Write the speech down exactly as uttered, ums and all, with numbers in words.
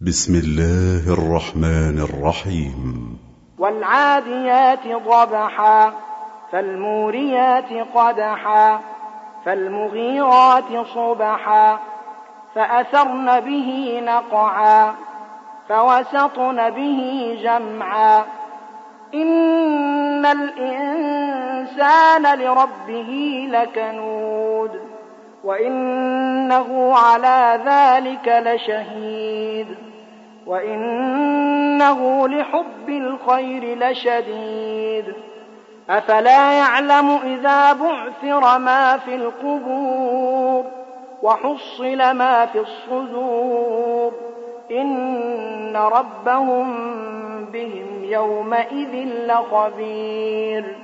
بسم الله الرحمن الرحيم. والعاديات ضبحا فالموريات قدحا فالمغيرات صبحا فأثرن به نقعا فوسطن به جمعا إن الإنسان لربه لكنود وإنه على ذلك لشهيد وإنه لحب الخير لشديد أفلا يعلم إذا بعثر ما في القبور وحصل ما في الصدور إن ربهم بهم يومئذ لخبير.